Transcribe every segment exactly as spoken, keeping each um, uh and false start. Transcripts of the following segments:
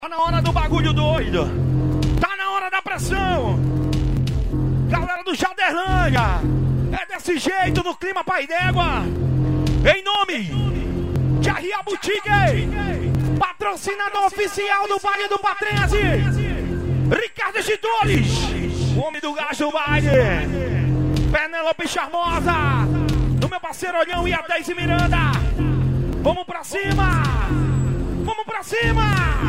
Tá na hora do bagulho doido. Tá na hora da pressão. Galera do Jaderlândia. É desse jeito no clima Pai d'Égua. Em nome de Arria Boutique, patrocinador oficial do baile do Patrese, Ricardo Editores, o homem do gás do baile, Penélope Charmosa, do meu parceiro Olhão e a Deise Miranda. Vamos pra cima. Vamos pra cima.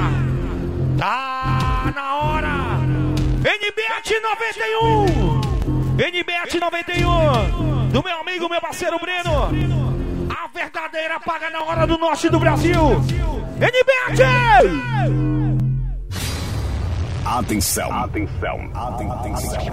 Tá na hora. N B A T noventa e um. N B A T noventa e um. Do meu amigo, meu parceiro Breno. A verdadeira paga na hora do norte do Brasil. N B A T. Atenção. Atenção. Atenção.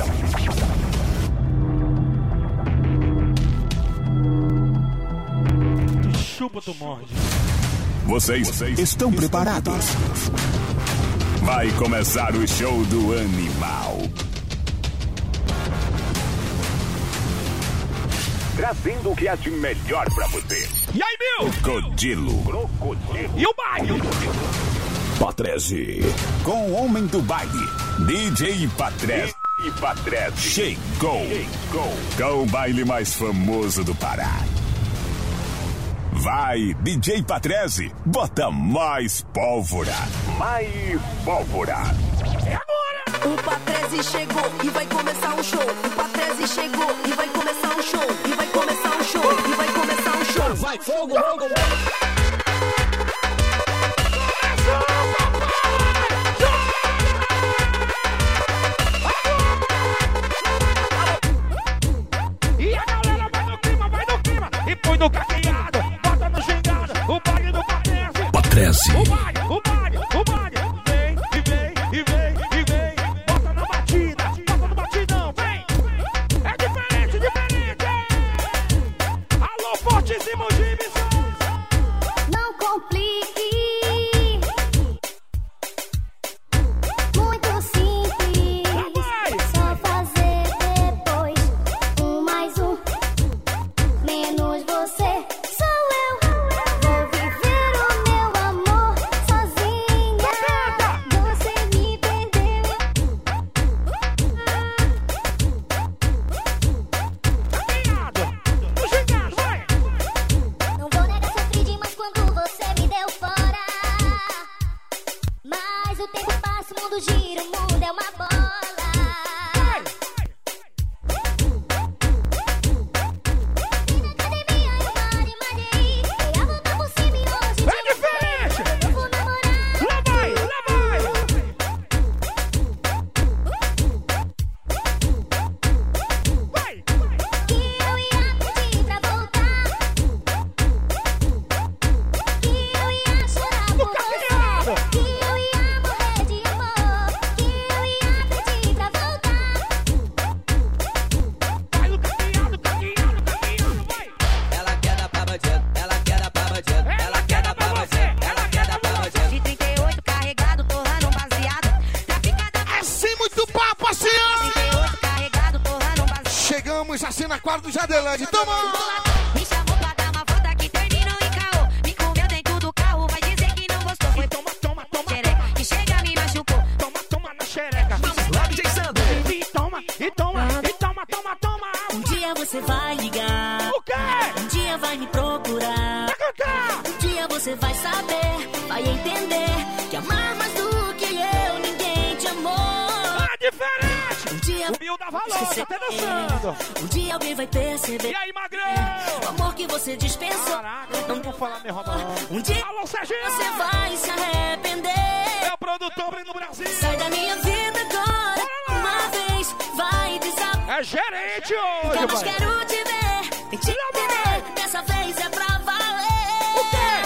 Tu chupa, tu morde. Vocês, Vocês estão preparados? Vai começar o show do animal. Trazendo o que há de melhor pra você. E aí, meu? Crocodilo. Crocodilo. E o baile? Patrese. Com o homem do baile, D J Patrese. E Patrese chegou. Chegou. Com o baile mais famoso do Pará. Vai, D J Patrese, bota mais pólvora. Mais pólvora. É agora! O Patrese chegou e vai começar um show. O Patrese chegou e vai começar um show. E vai começar um show. E vai começar um show. Vai, fogo, fogo, E a galera vai no clima, vai no clima. E põe no caqueado, bota no gingado. O baile do Patrese. Patrese. O baile, o baile, o baile. Vem, e vem, e vem, e vem. Bota na batida, bota no batidão, vem. É diferente, diferente. Alô, fortíssimo Gibson. Não complique. Muito simples. Lá vai. Só fazer depois. Um mais um. Menos você. Sou eu. Vou viver o meu amor sozinha. Você me perdeu. Caqueado, no gingado, vai. Não vou negar, sofri demais quando você me deu fora. Mas o tempo passa, o mundo gira, o mundo é uma bola. Fui na academia, no bar e malhei. Dei a volta por cima e hoje É diferente. eu vou namorar. Lá vai, lá vai. Vai. Que eu ia pedir pra voltar. Que eu ia chorar por caqueado. você. Que eu ia morrer de amor. Que eu ia pedir pra voltar. Vai no caqueado, caqueado, caqueado, vai. Ela quer dar pra bandido, ela quer dar pra bandido, ela quer dar pra bandido, ela quer dar pra bandido. De trinta e oito carregado, torrando um baseado. Traficada É sem muito papo assim, ó. trinta e oito carregado, torrando um baseado. Chegamos assim na quadra do Jadelândia. Toma! Me chamou pra dar uma volta que terminou em caô. Me comeu dentro do carro, vai dizer que não gostou. Foi Toma, toma, toma, xereca que chega me machucou. toma, toma na xereca. Lá, D J Sander. E toma, e toma, e toma, toma, toma. Um dia você vai ligar, O quê? um dia vai me procurar. Vai cantar. Um dia você vai saber, vai entender que amar mais do que eu, ninguém te amou. É diferente. Um dia O Bill dá valor, esquecer, tá até dançando. um dia alguém vai E perceber aí, magrão? o amor que você dispensou. Caraca, eu não vou falar minha roda não. Um dia Alô, Serginho. você vai se arrepender. É o produtor no Brasil. Sai da minha vida agora, uma vez, vai desaparecer. É gerente hoje, Nunca mais pai. quero te ver, nem te entender. Dessa vez é pra valer. O quê?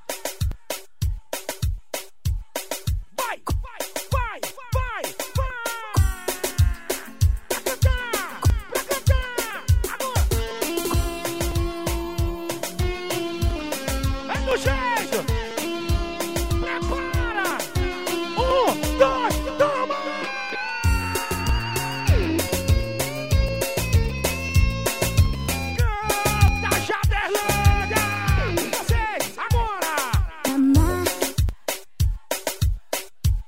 Vai, vai, vai, vai, vai. Pra cantar, pra cantar. Agora. É do jeito. Prepara. Um, dois, toma.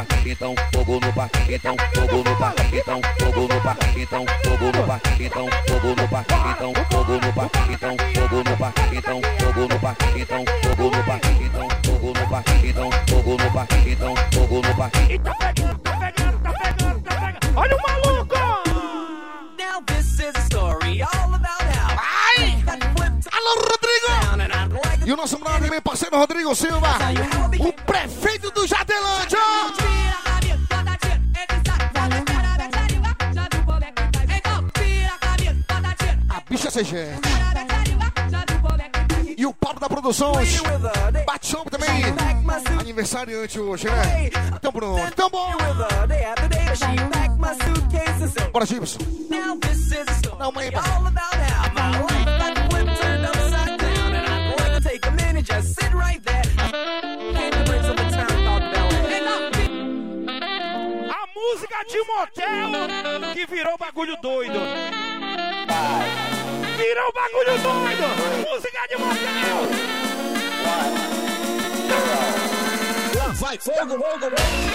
parque, então fogo no parque, então fogo no parque, então fogo no parque, então fogo no parque, então fogo no parque, então fogo no parque, então fogo no parque, então fogo no parque, então fogo no parque, então fogo no parque, então fogo no parque, então fogo no parque. E tá pegando, tá pegando, tá pegando, tá pegando. Olha o maluco! Now this is a story all about how Ai! Alô, Rodrigo! E o nosso brother, meu parceiro Rodrigo Silva, o prefeito do Jardelândia. A bicha C G. E o Paulo da Produções. Bate-chão também. Aniversariante hoje, né? Então pronto, então bom. Bora, Gibson. Dá uma aí, pai. A música de motel que virou bagulho doido. Virou bagulho doido. Música de motel. Vai, fogo, fogo,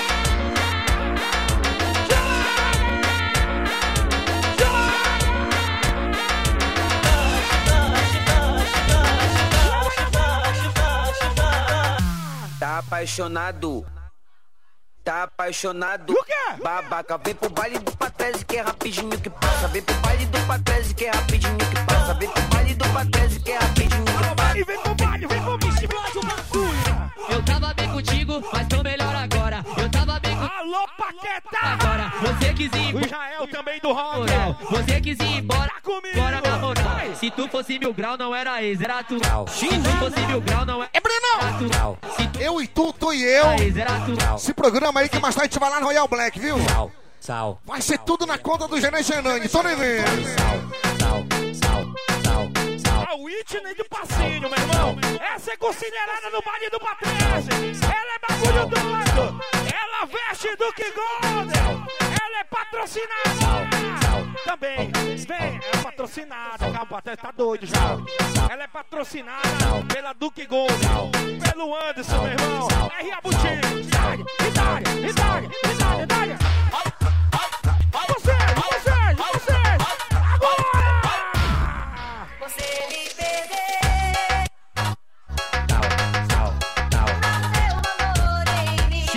tá apaixonado. Tá apaixonado. O quê? Babaca, vem pro baile do Patrese que é rapidinho que passa. Vem pro baile do Patrese que é rapidinho que passa. Vem pro baile do Patrese que é rapidinho que passa. E vem pro baile, vem pro baile, explode o bagulho. Eu tava bem contigo, mas tô melhor agora. Eu tava bem contigo. Alô, Paqueta! Agora, você quis ir O embora. Israel também do rock. Moral. Você quis ir embora. Tá comigo. Bora na moral. Se tu fosse mil grau, não era ex, era tu. Se tu fosse mil grau, não era É Breno! tu. Se tu Eu e tu, tu e eu. era ex, era tu. Se programa aí que mais tarde a gente vai lá no Royal Black, viu? Sal, sal. Vai ser tudo na conta do Genê Genani, tô nem vendo. Sal, sal, sal, sal, sal. A Whitney do Passinho, meu irmão. Essa é considerada no baile do Patrese. Ela é bagulho doido. Ela veste do que Golden. Ela é patrocinada. Também. Vem, é patrocinada. Calma, o Patrese tá doido já. Ela é patrocinada pela Duke Golden. Pelo Anderson, meu irmão. R. Abutinho. Idade, idade, idade, idade, idade. Vocês, vocês, vocês. Agora! Você me perder, Sal, sal, sal. meu amor em mim.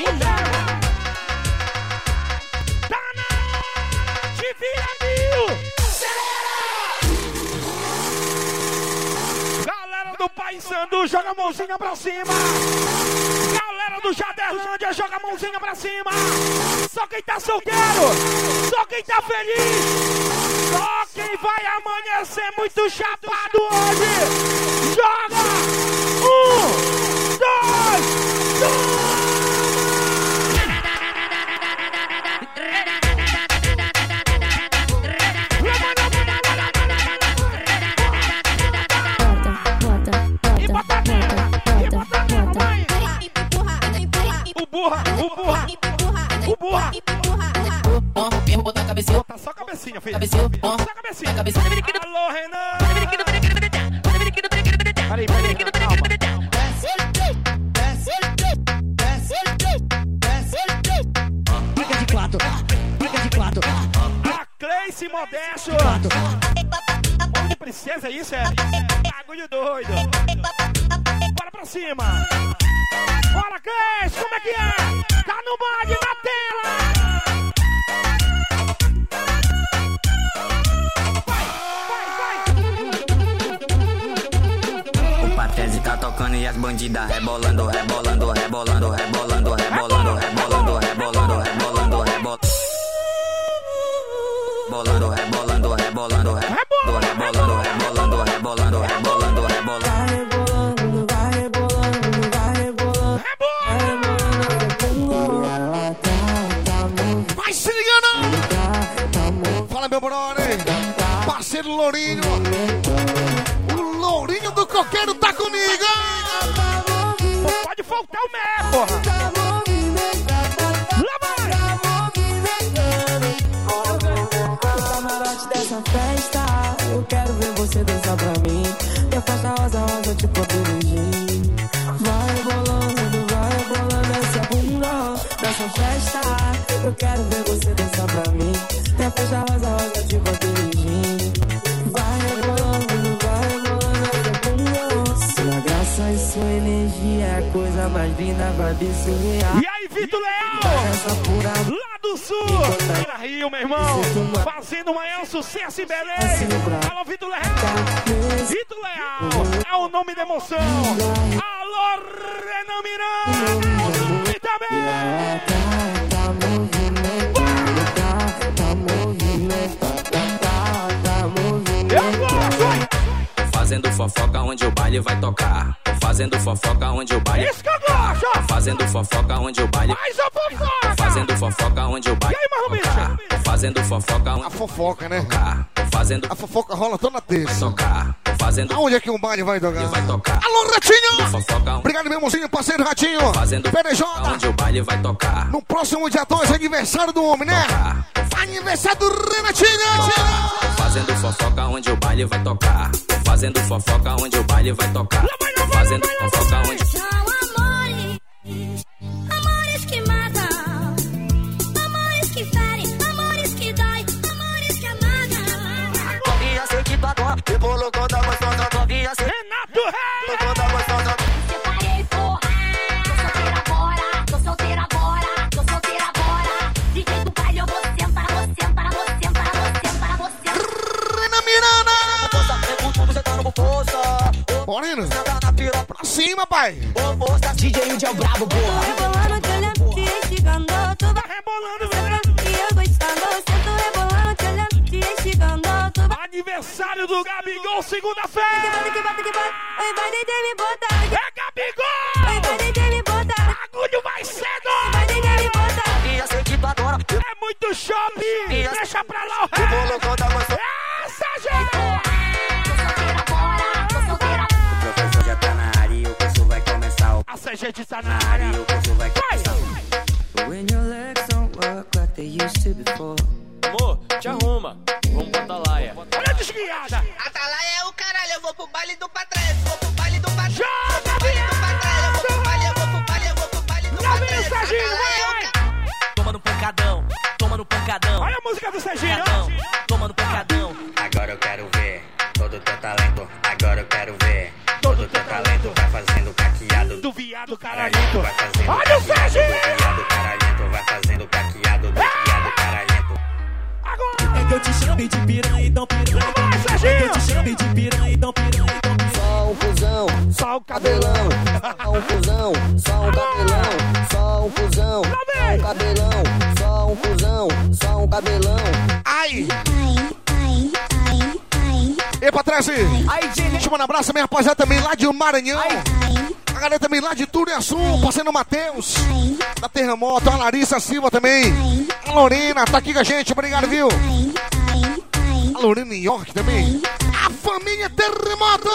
Tá na Te vira mil! Galera do Pai Sandu, joga a mãozinha pra cima! Galera do Jaderlândia, joga a mãozinha pra cima! Só quem tá solteiro! Só quem tá feliz! Só quem vai amanhecer muito chapado hoje! Joga! Um, dois, dois! O burra, o burra, o burra. Botar a cabecinha. Tá só a cabecinha, filho. Cabecinha. Só a cabecinha. Cabecinha. Alô, Renan. Peraí, peraí, calma. Briga de quatro. Briga de quatro. A Cleice Modesto. Homem de princesa, é isso? É bagulho doido. Bora pra cima. Bora, Cleice, como é que é? Tá no baile, na tela. O Patrese tá tocando e as bandidas rebolando, rebolando, rebolando, rebolando, rebolando, rebolando, rebolando, rebolando, rebolando. Bolando, rebolando, rebolando, rebolando, rebolando, rebolando, rebolando, rebolando, rebolando. Vai rebolando, vai rebolando, vai rebolando. Vai se ligando! Fala, meu brother! Parceiro Lourinho! O Lourinho do Coqueiro tá comigo! Pode faltar o Mé, porra! Lá vai! Dessa festa, eu quero ver você dançar pra mim. Minha festa rosa, rosa, tipo a Beijinho. Vai rebolando, vai rebolando essa bunda. Dessa festa quero ver você dançar pra mim. Minha festa rosa, rosa, tipo aquele gin. Vai rebolando, vai rebolando essa bunda. Sua graça e sua energia é a coisa mais linda, vai surreal. E aí, Vitor Leal, lá do sul, Vila Rio, meu irmão, fazendo o maior sucesso em Belém. Alô, Vitor Leal, Vitor Leal, é o nome da emoção. Alô, Renan Miranda, e também. Eu gosto! Fazendo fofoca onde o baile vai tocar. Fazendo fofoca onde o baile. Isso que eu gosto! Fazendo fofoca onde o baile. Mais a fofoca! Fazendo fofoca onde o baile. E aí, Marromita? Fazendo fofoca onde. A fofoca, né? Fazendo. A fofoca rola toda terça. Tocar. Fazendo. Aonde é que o baile vai tocar? Vai tocar. Alô, Ratinho! Fofoca. Obrigado, meu irmãozinho, parceiro Ratinho. Fazendo. P D J. Onde o baile vai tocar. No próximo dia dois, aniversário do homem, né? Tocar. Aniversário do Renatinho! Fazendo fofoca onde o baile vai tocar. Fazendo fofoca onde o baile vai tocar. Fazendo fofoca onde. São amores, amores que matam, amores que ferem, amores que dói, amores que amargam. Novinha, sei que tu adora, rebolou quando a gostosa. Novinha, sei Renato Rei! quando a gostosa. Separei, porra, tô solteira agora, tô solteira agora, tô solteira agora. De jeito do baile eu vou sentar, vou sentar, vou sentar, vou sentar, vou sentar. Renan Miranda! Você tá no poça. Bora, Nino. Tá na piroca. Pra cima, pai! Ô, moça, D J Udi é o brabo, porra. Rebolando, te olhando, te esticando, tu vai Rebolando, velho! e eu gostando. Sento rebolando, te olhando, te esticando, tu vai. Aniversário do Gabigol, segunda-feira! Bota que bota que bota, oi, vai deixar me botar. É Gabigol! Oi, vai deixar me botar. Bagulho mais cedo! Vai deixar me botar. Novinha, sei que tu adora. É muito shopping! Deixa pra lá o Rebolou resto! quando a gostosa. Essa, gente! O professor já tá na área e o curso vai começar. Essa gente tá na área! O curso vai começar. When your legs don't work like they used to before. Amor, te arruma. Vamos pra Atalaia. Olha a desguiada! Atalaia é o caralho, eu vou pro baile do Patrese, vou pro baile do Patrese. Joga, Baile do Patrese, eu vou pro baile, eu vou pro baile, eu vou pro baile do Lá vem o Patrese. Serginho, Atalaia é o vai! caralho. Toma no pancadão, toma no pancadão. Olha a música do Serginho! Pancadão, toma no pancadão. Agora eu quero ver todo o teu talento. Agora eu quero ver todo o teu talento. Vai fazendo caqueado Do viado caralhento. caralhento! Vai fazendo Olha o caqueado Serginho! do viado caralhento. Vai fazendo caqueado do viado caralhento. Agora! É que eu te chamei de piranha, então piranha. Vai, É que eu Serginho! te chamei de piranha, então piranha. Só um fusão, Só o cabelão! só um fusão, só um cabelão, só um fusão, Lá só vem! um cabelão, só um fusão, só um cabelão. Ai! E pra trás, deixa eu mandar um abraço também, rapaziada, também lá de Maranhão. A galera também lá de Turiaçu, passando o Matheus, da Terremoto, a Larissa Silva também. A Lorena tá aqui com a gente, obrigado, viu? A Lorena em York também. A família Terremoto!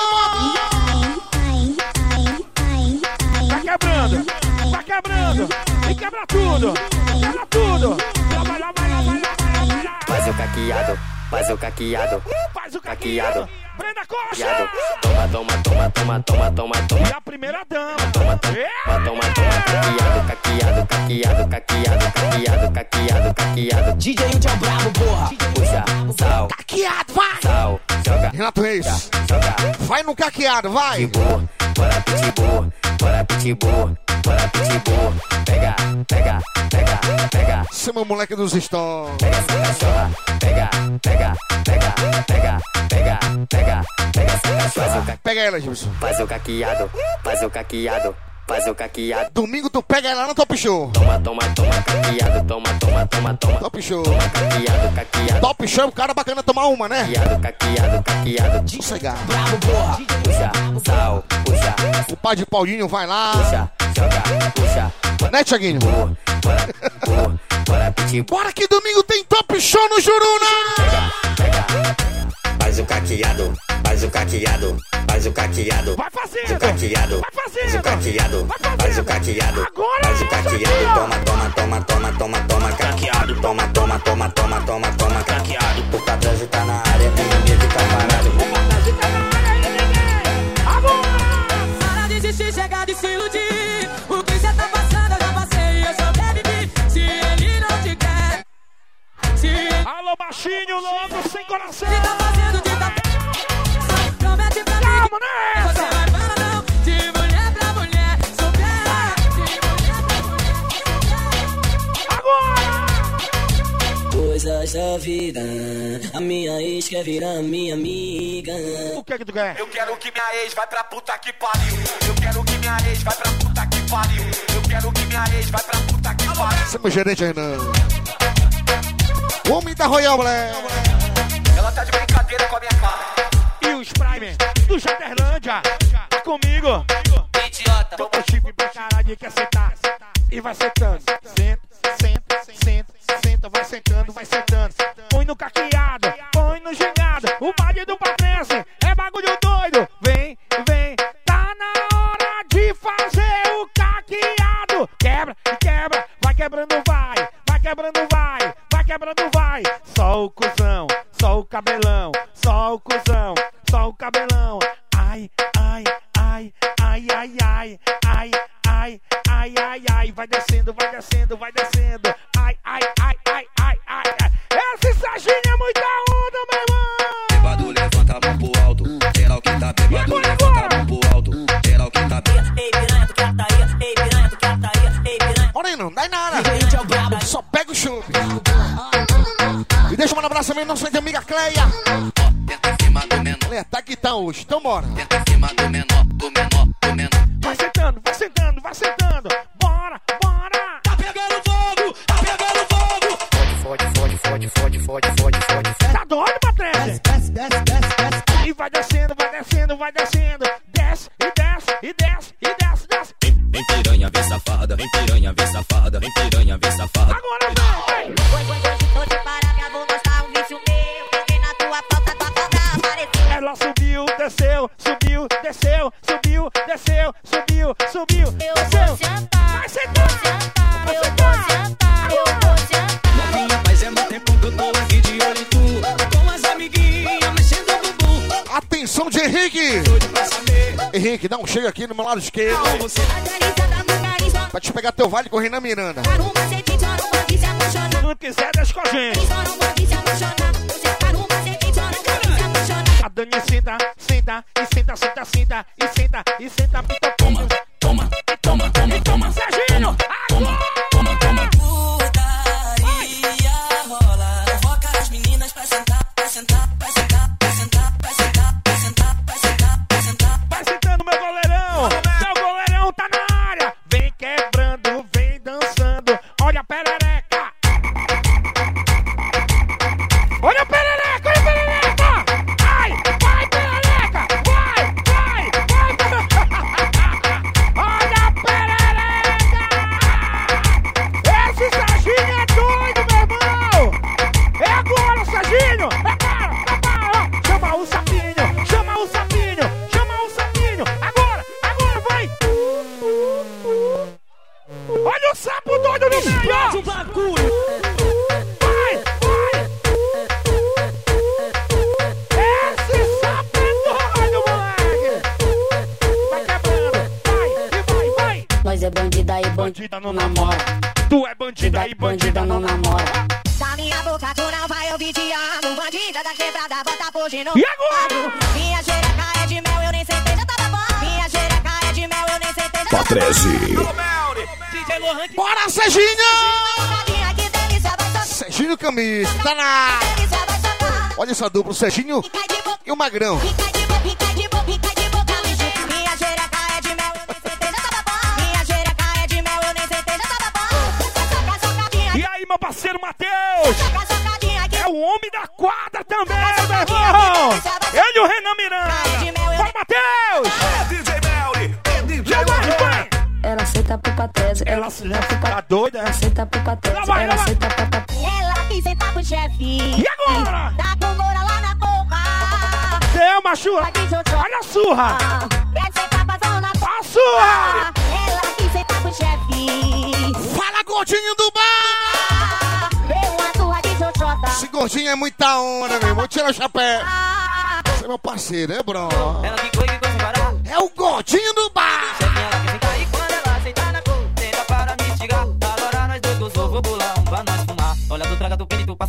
Vai quebrando! Vai quebrando! E quebra tudo! Quebra tudo! Lá vai, lá vai, lá vai, lá vai, lá vai, lá. Faz o caqueado, faz o caqueado. Faz o Caqueado. caqueado! Brenda Costa! Caqueado. Toma, toma, toma, toma, toma, toma, toma. E a primeira dama! Toma, toma, É. toma, toma, caqueado, caqueado, caqueado, caqueado, caqueado, caqueado, caqueado. D J Udi é o brabo, porra. Puxa, sal, Caqueado, vai! sal, joga, Renato Reis, joga. vai no caqueado, vai! Pitbull, bora pitbull, bora pitbull, bora pitbull. Pega, pega, pega, pega. Esse é meu moleque dos stories. Pega essa cachorra, pega, pega, pega, pega, pega, pega, pega essa cachorra. Pega ela, Gilson. Faz o caqueado, faz o caqueado, faz o caqueado. Domingo tu pega ela no Top Show. Toma, toma, toma, caqueado, toma, toma, toma, toma. Top Show. Toma, caqueado, caqueado. Top Show, cara bacana tomar uma, né? Caqueado, caqueado, caqueado. Sossegado. Brabo, porra. Puxa, sal, puxa, O pai de Paulinho vai lá. puxa, joga, puxa. Né, Thiaguinho? Bora, bora, bora pitbull. Bora que domingo tem Top Show no Juruna! Pega, pega. Faz o caqueado, faz o caqueado, faz o caqueado. Vai fazendo! O caqueado, Vai faz fazendo! o caqueado, Vai fazendo! faz o caqueado, Agora faz o é isso caqueado. aqui, ó. Toma, toma, toma, toma, toma, toma, caqueado. Toma, toma, toma, toma, toma, toma, caqueado. O Patrese tá na área, ninguém fica parado. Para de desistir, chega de se iludir. O que cê tá passando, eu já passei, eu só bebi. Se ele não te quer, baixinho, louco, sem coração. Se tá fazendo de tapete, promete pra mim. Calma, nessa. Você vai falar não, de mulher pra mulher, solteira. Agora! Coisas da vida, a minha ex quer virar minha amiga. O que é que tu quer? Eu quero que minha ex vai pra puta que pariu. Eu quero que minha ex vai pra puta que pariu. Eu quero que minha ex vai pra puta que pariu. Você é meu gerente, Renan. O homem da Royal Black. Ela tá de brincadeira com a minha cara. E os Prime do Jaderlândia. Tá comigo. Idiota. Tô com chifre pra caralho, quer sentar. E vai sentando. Senta, senta, senta, senta. Vai sentando, vai sentando. Põe no caqueado, põe no gingado. O baile do Patrese é bagulho doido. Vem, vem. Tá na hora de fazer o caqueado. Quebra, quebra. Vai quebrando, vai. Vai quebrando, vai. Vai quebrando, vai. Só o cuzão, só o cabelão. Só o cuzão, só o cabelão. Ai, ai, ai, ai, ai, ai, ai, ai, ai, ai, ai. Vai descendo, vai descendo, vai descendo. Ai, ai, ai, ai, ai, ai, ai. Esse Serginho é muita onda, meu irmão. Bêbado, levanta a mão pro alto. Geral que tá bêbado, levanta a mão pro alto. Geral que tá bêbado. Ei, piranha, tu quer taia? Ei, piranha, tu quer taia? Ei, piranha. Olha aí, não dá em nada. Só pega o chup. E deixa um abraço também, nossa amiga Cleia. Tenta em cima do menor. Cleia, tá aqui, tá hoje. Então bora. Tenta em cima do menor, do menor, do menor. Vai sentando, vai sentando, vai sentando. Bora, bora. Tá pegando fogo, tá pegando fogo. Fode, fode, fode, fode, fode, fode, fode. Tá doido, Patrese? Desce, desce, desce, desce. E vai descendo, vai descendo, vai descendo. Desce, e desce, e desce, e desce, desce. Vem piranha, vem safada, vem piranha, vem safada, vem piranha, vem safada. Agora vem, vem. Foi, foi, hoje tô de parar, minha bunda tá um vício meu. Peguei na tua falta, tua falta apareceu. Ela subiu, desceu, subiu, desceu, subiu, desceu, subiu, subiu, Eu desceu. vou sentar, Vai sentar, sentar, vai eu vou sentar. sentar, eu vou sentar. Novinha, faz é muito tempo que eu tô aqui de olho em tu. Com as amiguinhas, mexendo o bumbum. Atenção de Henrique. Doido pra saber. Henrique, dá um chega aqui no meu lado esquerdo. Você A delícia da mucarismo, Pra te pegar teu vale com o Renan Miranda. arruma cedinho, só não pode se apaixonar. Se não quiser, deixa com a gente. Só não pode se apaixonar. Você arruma cedinho, só não pode se apaixonar. A Dani senta, senta, e senta, senta, senta, e senta, e senta, pita, Toma, toma, toma, toma, toma. Serginho, agora! Toma, toma. putaria rola. Convoca as meninas pra sentar, pra sentar, pra sentar, pra sentar, pra sentar, pra sentar, pra sentar, pra sentar. Vai sentando, meu goleirão. Meu goleirão tá na área. Vem quebrando, vem dançando. Olha a perereca. Olha a perereca, olha a perereca. Ai, vai, perereca. Vai, vai, vai, perereca. Olha a perereca. Esse Serginho é doido, meu irmão. É agora, Serginho. É agora, é agora. Chama o sapinho, chama o sapinho, chama o sapinho. Agora, agora, vai. Olha o sapo doido no meio. O bagulho. Vai, vai. Esse sapo é doido, moleque. Vai quebrando, vai, e vai, vai. Nós é bandida e Bandida não namora. Tu é bandida e bandida não namora. Da minha boca tu não vai ouvir te amo. Bandida da quebrada, bota fugindo. E agora? Minha xereca é de mel, eu nem sentei, já tava bom. Minha xereca é de mel, eu nem sentei, já tava bom. Patrese. D J Lohan que Bora, Serginho! Safadinha, que delícia, vai socar, Serginho Camisa, tá na... delícia, vai socar. Olha essa dupla, o Serginho Fica de boca, e o Magrão. fica de boca, fica de boca, fica de boca, me chupa. Minha xereca é de mel, eu nem sentei, já tava bom. Minha xereca é de mel, eu nem sentei, já tava bom. Soca, socadinha, E aí, meu parceiro Matheus? soca, socadinha, que É o homem da quadra também, meu irmão. Ele e o Renan Miranda. Fala, Matheus. É D J Melly, é D J Já vai, Lohan. vai. Ela senta pro Patrese, Ela tá doida, é? senta pro Patrese, Lá vai, lá ela vai. senta pra Patrese. ela quis sentar pro chefe. E agora? Tá com gora lá na boca. Deu, macho. Olha a surra. Quer sentar pra zona A surra. ela quis sentar pro chefe. Fala, gordinho do bar! Deu uma surra de xoxota. Esse gordinho é muita onda, meu irmão. Tira o chapéu. Você é meu parceiro, é, bro? ela ficou e ficou sem parar. É o gordinho do bar! Chefinha ela quer sentar e quando ela sentar na cor, senta para me instigar. Agora nós dois gozou, vou bolar um pra nós fumar. Olha, tu traga, tu pede, tu passa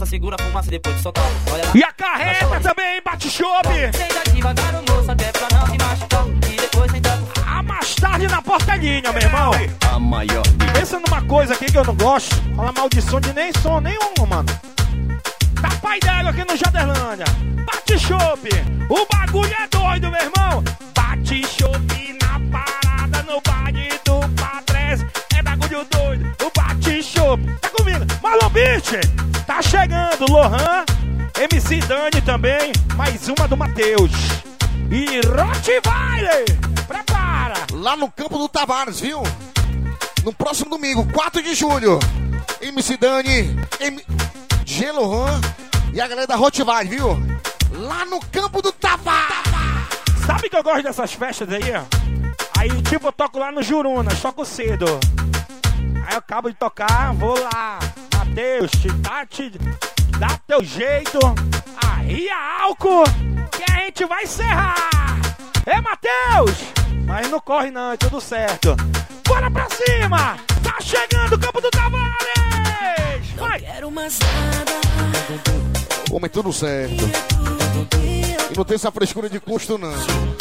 moça, segura a fumaça depois de soltar. Olha lá. E a carreta também, bate chope. Senta devagar, moça, até pra não se machucar. E depois senta. Ah, mais tarde na portelinha, meu irmão. A maior. Pensa numa coisa aqui que eu não gosto. Fala maldição de nem som nenhum, mano. Tá pai d'égua aqui no Jaderlândia. Bate chope. O bagulho é doido, meu irmão. Bate chope na parada, no baile do Patrese. É bagulho doido. O bate chope. Tá comigo? Marlon Beach. Tá chegando. Lohan. M C Dani também. Mais uma do Matheus. E Rottweiler. Prepara. Lá no campo do Tavares, viu? No próximo domingo, quatro de julho. M C Dani, M... G. Lohan e a galera da Rottweiler, viu? Lá no campo do Tavares. Sabe que eu gosto dessas festas aí, ó? Aí, tipo, eu toco lá no Jurunas, toco cedo. Aí eu acabo de tocar, vou lá. Matheus, te dá, te dá teu jeito. Aí é álcool que a gente vai encerrar. É, Matheus! Mas não corre não, é tudo certo. Bora pra cima! Tá chegando o campo do Tavares! Vai! Quero mais nada. Homem, tudo certo. E não tem essa frescura de custo, não.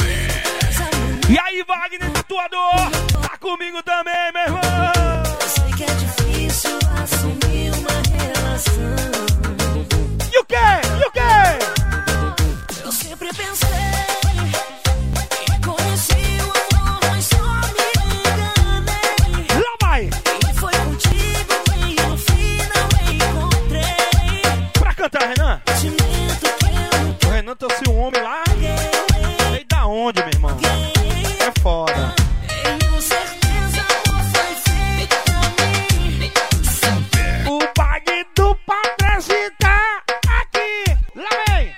E aí, Wagner, tatuador? Tá comigo também, meu irmão! Eu sei que é difícil assumir uma relação. E o quê? E o quê? Eu sempre pensei que conheci o amor, mas só me enganei. Lá vai! E foi contigo que no final encontrei. Pra cantar, Renan? Sentimento que eu O Renan trouxe um homem lá. Sei da onde, meu irmão? É foda. tenho certeza foi feito pra mim. O bag do Patrese tá aqui. Lá vem.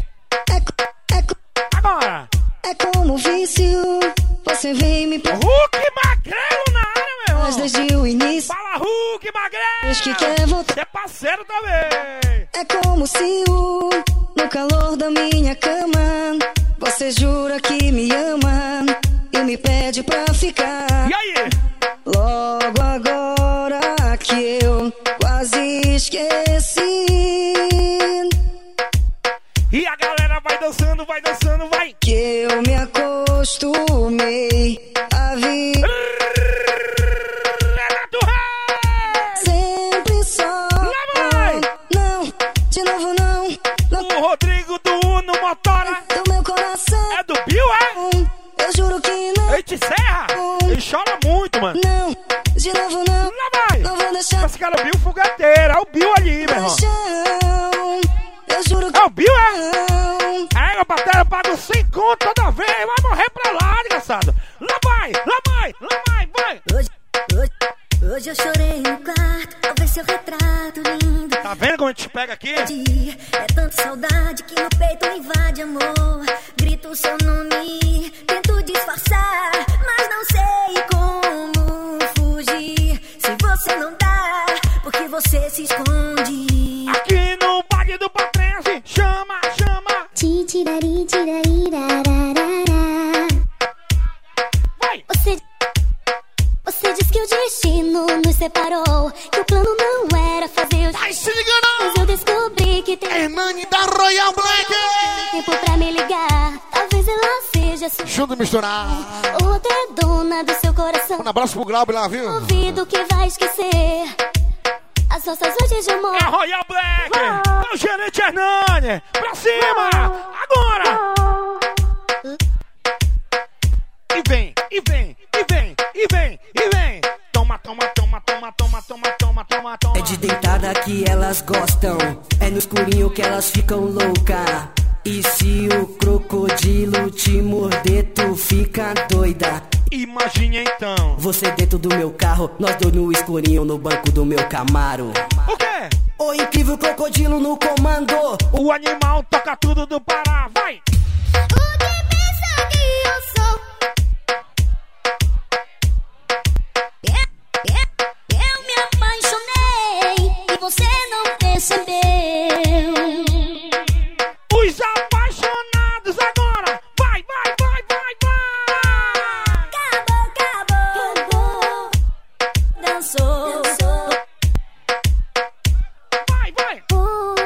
Agora. É como vício, você vem me pro... Hulk Magrelo na área, meu irmão. Mas desde o início, Fala, Hulk Magrelo. diz que quer voltar. Você é parceiro também. É como se o, no calor da minha cama, você jura que me ama e me pede pra ficar. E aí? Logo agora que eu quase esqueci E a galera vai dançando, vai dançando, vai. que eu me acostumei a vir Renato Reis. sempre só. Lá vai. Não, de novo não, não O Rodrigo do Uno Motora. do meu coração. É do Bill, é? Eu juro que não. Ele te serra. Ele chora muito, mano. Não, de novo não. Lá vai. Não vou deixar Esse cara é o Bill Fogateiro. É o Bill ali, meu irmão. paixão. Eu juro que É o Bill, é? não. É, meu patrão, eu pago cem conto toda vez. Vai morrer pra lá, desgraçado. Lá vai, lá vai, lá vai, vai. Hoje, hoje, hoje eu chorei no quarto ao ver seu retrato lindo. Tá vendo como a gente pega aqui? É tanta saudade que no peito me invade amor. Grito seu nome, tento disfarçar, mas não sei como fugir. Se você não dá, porque você se esconde. Aqui no Baile do Patrese, chama, chama. Ti, tirari, tirari, rararara. Vai. Você, você diz que o destino nos separou, que o plano não era fazer o... Vai se ligando! Mas eu descobri que tem Hernani da Royal Black! tempo pra me ligar. Talvez ela seja sua Junto e misturar. outra dona do seu coração. Um abraço pro Glauber lá, viu? Duvido que vai esquecer as nossas noites de amor. É a Royal Black. É o gerente Hernani. Pra cima. Agora. E vem, e vem, e vem, e vem, e vem. Toma, toma, toma, toma, toma, toma, toma, toma, toma. É de deitada que elas gostam, é no escurinho que elas ficam louca. E se o crocodilo te morder, tu fica doida. Imagine então. Você dentro do meu carro, nós dois no escurinho no banco do meu Camaro. O quê? O incrível crocodilo no comando. O animal toca tudo do Pará. Vai. O que pensa que eu sou? Eu, eu, eu me apaixonei e você não percebeu. Os apaixonados agora. Vai, vai, vai, vai, vai. Acabou, acabou, dançou. Vai, vai. Oh,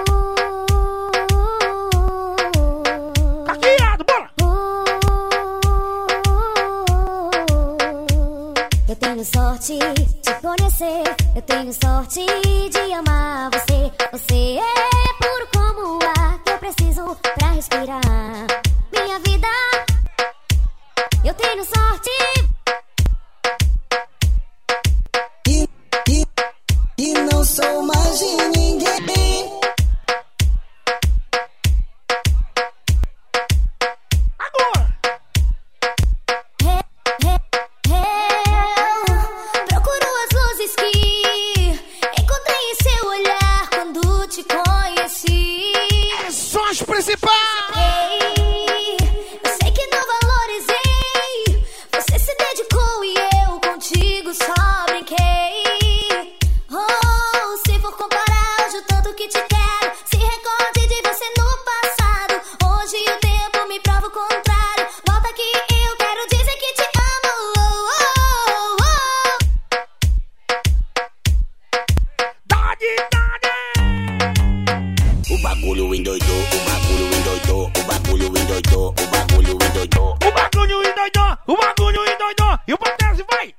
O bagulho endoidou, o bagulho endoidou, o bagulho endoidou, o bagulho endoidou. O bagulho endoidou, o bagulho endoidou. E o Patrese vai.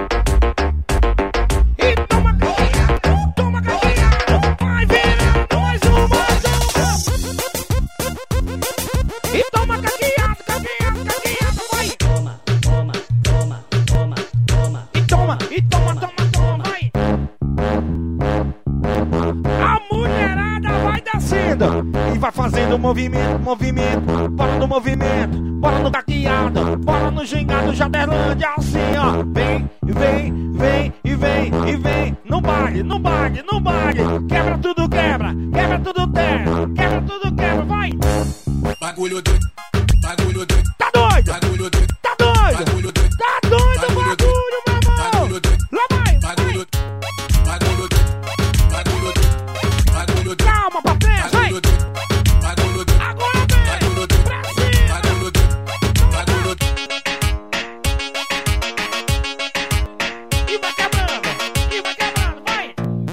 E toma caqueado, toma caqueado. Vai virando mais um, mais um. E toma caqueado, caqueado, caqueado. Vai. Toma, toma, toma, toma, toma. E toma, e toma, toma, toma, vai. A mulherada vai descendo e vai fazendo movimento, movimento. Bora no movimento, bora no caqueado, bora no gingado Jaderlândia, assim ó. Vem, vem, vem e vem e vem. No baile, no baile, no baile. Quebra tudo, quebra, quebra tudo, terra. Quebra tudo, quebra, vai. Bagulho doido, bagulho doido. Tá doido? Bagulho doido. Tá doido? Bagulho doido. Tá doido, bagulho, meu irmão. Bagulho doido. Lá vai. Bagulho doido. Bagulho doido. Bagulho doido. Bagulho doido. Calma, Patrese, vai. Bagulho doido. Bagulho doido. Agora vem. Bagulho doido. Pra cima. Bagulho doido. Bagulho doido. E vai quebrando, e vai quebrando, vai.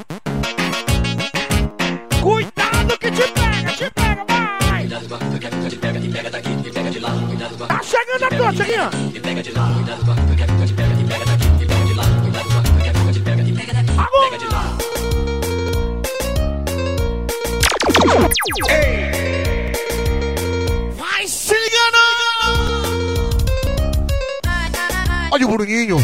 Cuidado que te pega, te pega, vai. Te pega, te pega daqui, te pega de lá. Cuidado com a... Tá chegando a tua, Cheguinho. Te pega de lá, cuidado com a... Te pega, te pega, te pega daqui, te pega de lá. Cuidado com a... Te pega, te pega, te pega daqui, pega de lá. Vai se ligando! Olha o Bruninho.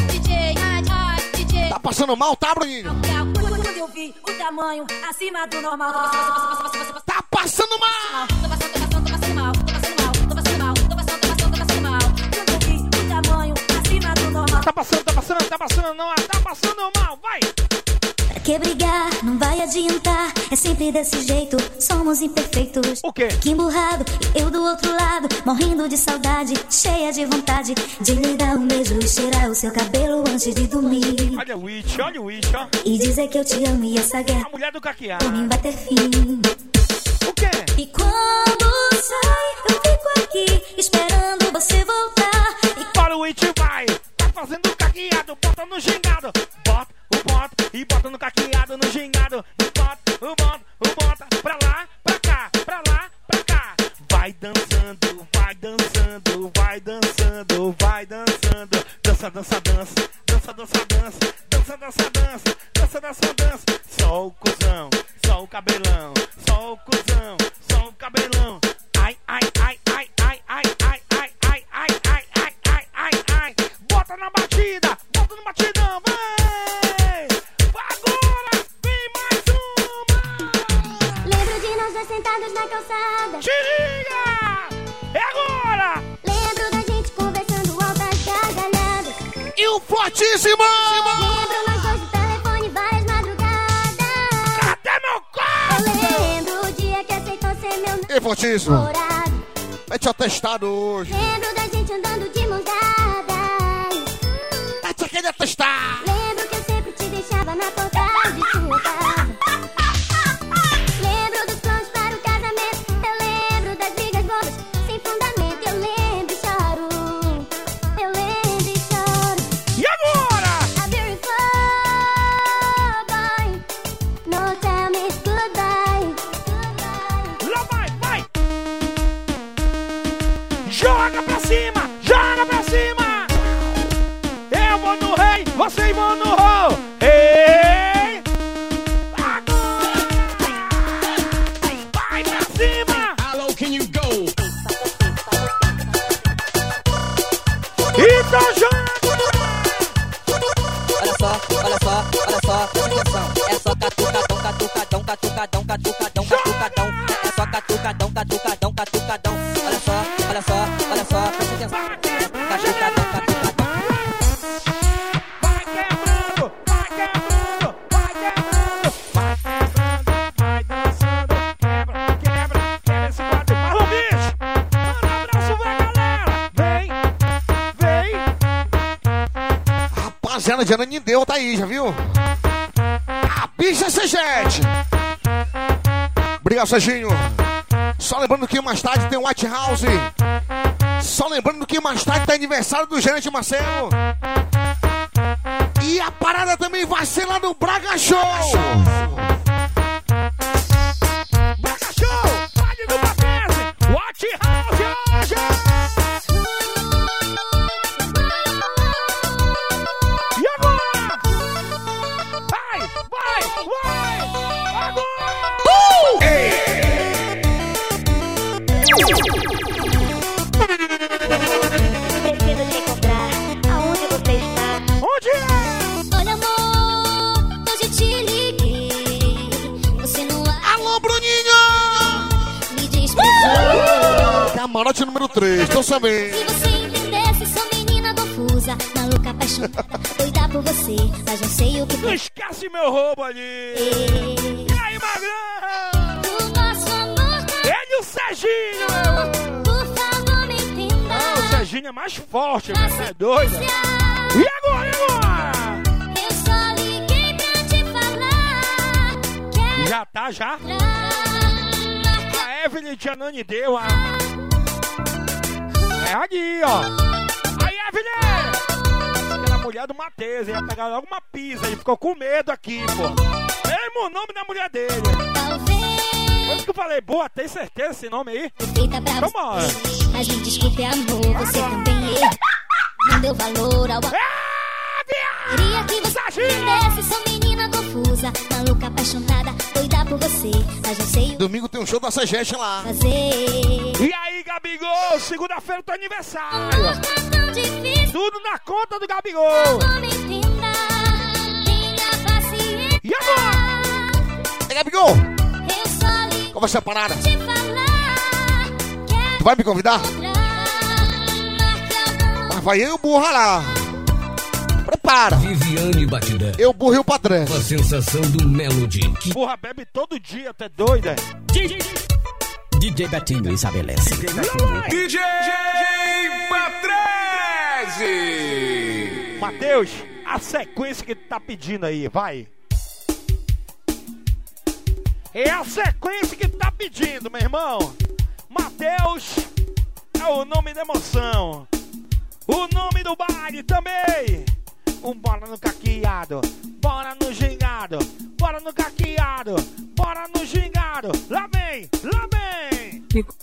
Tá passando mal, tá, Bruninho? Quando eu vi o tamanho acima do normal. Tá passando mal! Tô passando, tô passando, tô passando mal. Tô passando mal, tô passando mal. Tô passando, tô passando, tô passando mal. Quando eu vi o tamanho acima do normal. Tá passando, tá passando, tá passando, não, tá passando mal, vai. Pra que brigar? Não vai adiantar. É sempre desse jeito, somos imperfeitos. O quê? Que emburrado, e eu do outro lado, morrendo de saudade, cheia de vontade de lhe dar um beijo e cheirar o seu cabelo antes de dormir. Olha o Witch, olha o Witch, ó. E dizer que eu te amo e essa guerra A mulher do caqueado. por mim vai ter fim. O quê? E quando sai, eu fico aqui esperando você voltar. E Bora o Witch, vai. Tá fazendo caqueado, bota no gingado. Bota, o bota, e bota no caqueado, no gingado. E bota, o bota, o bota, pra lá, pra cá, pra lá, pra cá. Vai dançando, vai dançando, vai dançando, vai dançando. Dança, dança, dança, dança, dança, dança, dança, dança, dança, dança, dança, dança. Só o cuzão, só o cabelão, só o cuzão, só o cabelão. Ai, ai, ai, ai, ai, ai, ai, ai, ai, ai, ai, ai, ai, ai, ai. Bota na batida, bota no batidão, vem! Agora vem mais uma! Lembro de nós dois sentados na calçada. Te liga! É agora! Lembro da gente conversando altas gargalhadas. E o fortíssimo! Lembro nós dois do telefone várias madrugadas. Cadê meu corpo? Eu lembro o dia que aceitou ser meu E fortíssimo! namorado. Vai te atestado hoje! Lembro da gente andando de mãos dadas. Vai te querer atestar! Lembro que eu sempre te deixava na porta de sua casa. Lembro dos planos para o casamento. Eu lembro das brigas bobas sem fundamento. Eu lembro e choro. Eu lembro e choro. E agora? A beautiful boy. No tell me goodbye. Lá vai, vai! Joga pra cima! Joga pra cima! Eu vou no rei, vocês vão no roll! Ei! Agora! Vai pra cima! How low can you go? Então joga! Olha só, olha só, olha só, presta atenção. É só catucadão, catucadão, catucadão, catucadão, catucadão. É só catucadão, catucadão, catucadão. Olha só, olha só, olha só, presta atenção. Catucadão, catucadão. Vai quebrando, vai quebrando, vai quebrando, vai quebrando, vai dançando, quebra, quebra, quebra esse quadro. Marlon Bicho, manda um abraço pra galera. Vem, vem. Rapaziada, de Ananindeu tá aí, já viu? A bicha é Segete! Obrigado, Serginho! Só lembrando que mais tarde tem o White House. Só lembrando que mais tarde tem aniversário do gerente Marcelo. E a parada também vai ser lá no Braga Show. Braga Show! camarote número três, tô sabendo. Se você entendesse, sou menina confusa, maluca, apaixonada, doida por você, mas não sei o que. Não esquece meu roubo ali. E aí, Magrão? O nosso amor tá... Ele e o Serginho. Por favor, me entenda. Ah, o Serginho é mais forte, você é doido. E agora, e agora? Eu só liguei pra te falar. Quero Já tá, já? A Evelyn Giannani deu a... É ali, ó. Aí, Evelyn! Aquela mulher do Matheus, ia pegar logo uma pizza. Ele ficou com medo aqui, pô. Mesmo o nome da mulher dele. Por isso que eu falei, boa, tem certeza esse nome aí? Feita pra Vambora. você, mas me desculpe, amor, você também errou. Não deu valor ao amor. Queria que você entendesse, sou menina confusa, maluca, apaixonada, doida por você, mas não sei o Domingo tem um show da Segeste lá. que fazer. E aí, Gabigol, segunda-feira é teu aniversário. Tá tão difícil, Tudo na conta do Gabigol. não me entenda, tenha paciência. E agora? Ei, Gabigol, Eu só liguei qual vai ser a parada? pra te falar. Quero Tu vai me convidar? Mas vai eu e o burra lá. Prepara. Viviane Batidão. Eu burro e o Patré. A sensação do Melody. Que Porra, bebe todo dia, tu é doida. D J Betinho estabelece. D J Patrese. Matheus, a sequência que tu tá pedindo aí, vai. É a sequência que tu tá pedindo, meu irmão. Matheus é o nome da emoção. O nome do baile também. Um bora no caqueado, bora no gingado, bora no caqueado, bora no gingado. Lá vem, lá vem.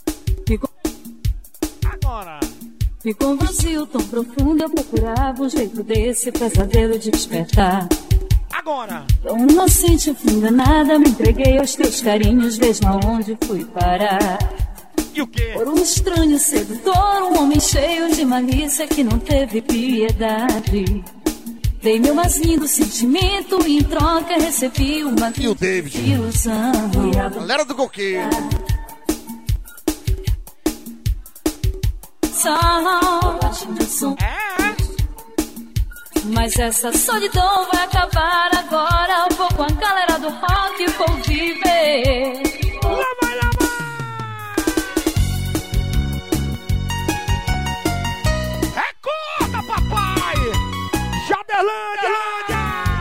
Agora. Me conduziu tão profundo, eu procurava um jeito desse pesadelo de despertar. Agora. Tão inocente, fui enganada, me entreguei aos teus carinhos, veja onde fui parar. E o quê? Por um estranho sedutor, um homem cheio de malícia que não teve piedade. Dei meu mais lindo sentimento e em troca recebi uma E o David? ilusão. Galera do coqueiro. Só Mas essa solidão vai acabar agora. Eu vou com a galera do rock e vou viver. Lá vai, lá vai. Recorda, papai. Jaderlândia.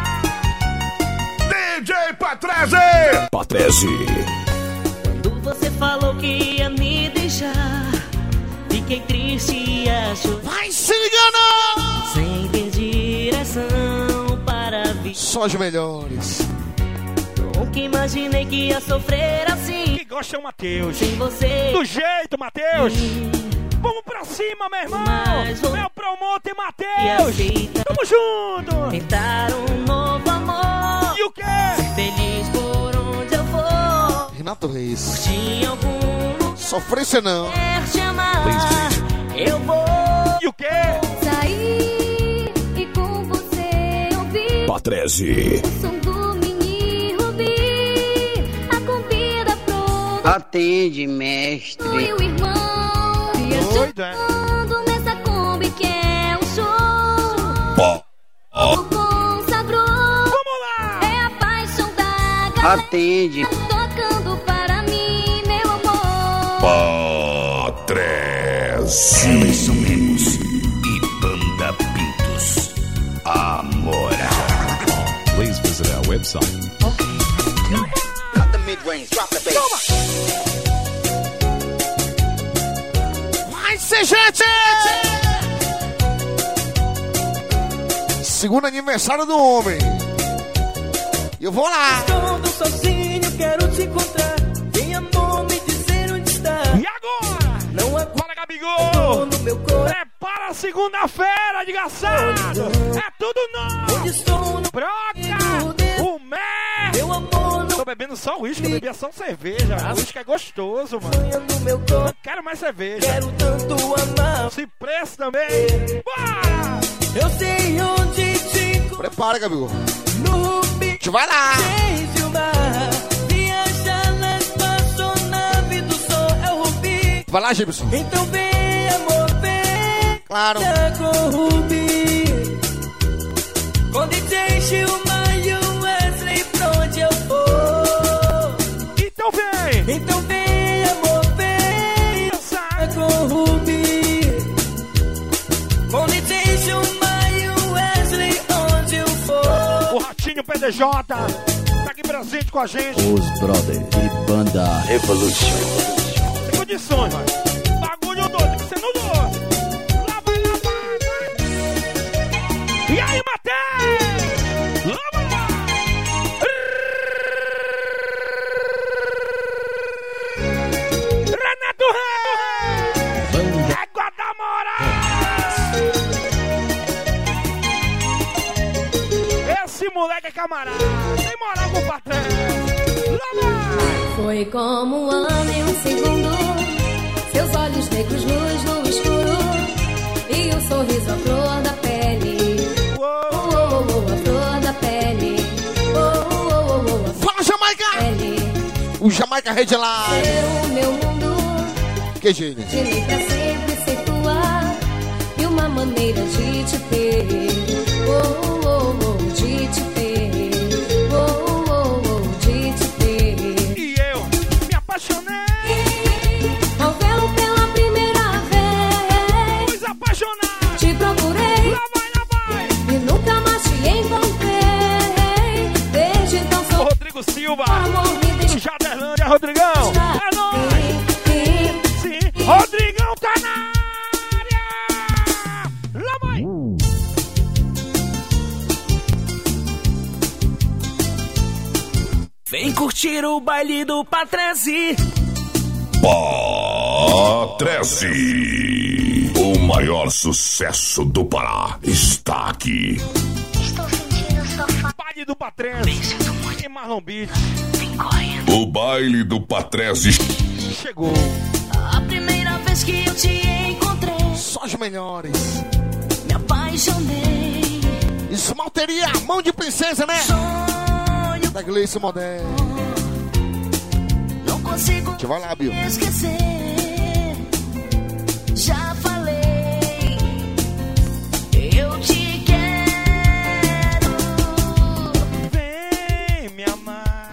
D J Patrese. Patrese. Quando você falou que ia me deixar, fiquei triste e acho. Vai se ligando! Sem ter direção para vir. Só os melhores. Nunca imaginei que ia sofrer assim. Que gosta é o Matheus. Sem você. Do jeito, Matheus. Vamos pra cima, meu irmão. Vou... Meu promotor Matheus. Tamo junto. Tentar um novo amor. E o quê? Ser feliz por onde eu for. Renato Reis. Tinha algum Sofrência não. quer te amar. Eu vou. E o quê? Sair e com você ouvir Patrese. o som do mini Rubi. A convida pro Atende, mestre. e o irmão. Doido, é? Viajando nessa Kombi que é um show. O consagrou. Vamos lá. É a paixão da galera. Atende. Tocando para mim, meu amor. Patrese. Elas são menos. E Banda Pintos. Amora. Please visit our website. Cut the mid-range, drop the bass. Vai ser gente! Segundo aniversário do homem. E eu vou lá. Estou sozinho, quero te encontrar. Vem, amor, me dizer onde está. E agora? Não é Bora, Gabigol. no meu coração. Prepara a segunda-feira, desgraçado. É tudo novo. Onde estou no Broca. O Mer. meu amor, Tô bebendo só uísque, eu bebia só cerveja. O uísque é gostoso, mano. no meu coração. Não quero mais cerveja. Quero tanto amar. Se preço também. Bora! Eu sei onde te encontro. Prepara, Gabigol. No Rubi. A gente vai lá. Desde o mar. Viajar na espaçonave do sol. É o Rubi. Vai lá, Gibson. Então vem, amor, vem. Claro. Com Rubi. Com D J Gilmar e o Wesley, pra onde eu for. Então vem. Então vem, amor, vem. Com Rubi. Com D J Gilmar e o Wesley, onde eu for. O Ratinho P D J tá aqui presente com a gente. Os Brothers e Banda Revolution. Tem condições, vai. Bagulho doido, que você não doce. Lá vai, lá vai. E aí, Matheus? Lá vai, lá. Renato Rei. Égua da moral. Esse moleque é camarada. Tem moral com o patrão. Lá vai. Foi como um ano e um segundo. Seus olhos negros, luz no escuro. E um sorriso à flor da pele. Oh, oh, oh, oh, a flor da pele. Oh, oh, oh, oh, a Fala, Jamaica! pele. O Jamaica Red Live. Ser o meu mundo. Que gênio. De mim pra sempre ser tua. E uma maneira de te ter. Oh, oh, oh, oh, de te ter. Oh, oh, oh, oh, de te ter. E eu me apaixonei. Ao vê-lo pela primeira vez. Fui apaixonado. Te procurei. Lá vai, lá vai. E nunca mais te encontrei. Desde então sou Rodrigo Silva. amor, me deixa. Jaderlândia, Rodrigão. É nóis. Sim, Rodrigão tá na área. Lá vai. Vem curtir o baile do Patrese. Patrese, o maior sucesso do Pará, está aqui. Estou sentindo sua falta. Baile do Patrese. E Marlon Beach. O baile do Patrese Chegou. A primeira vez que eu te encontrei, Só os melhores. me apaixonei. Esmalteria, mão de princesa, né? Sonho, Da Gleice Moderno. não consigo A gente vai lá, Bill. esquecer. Já falei, eu te quero. Vem me amar.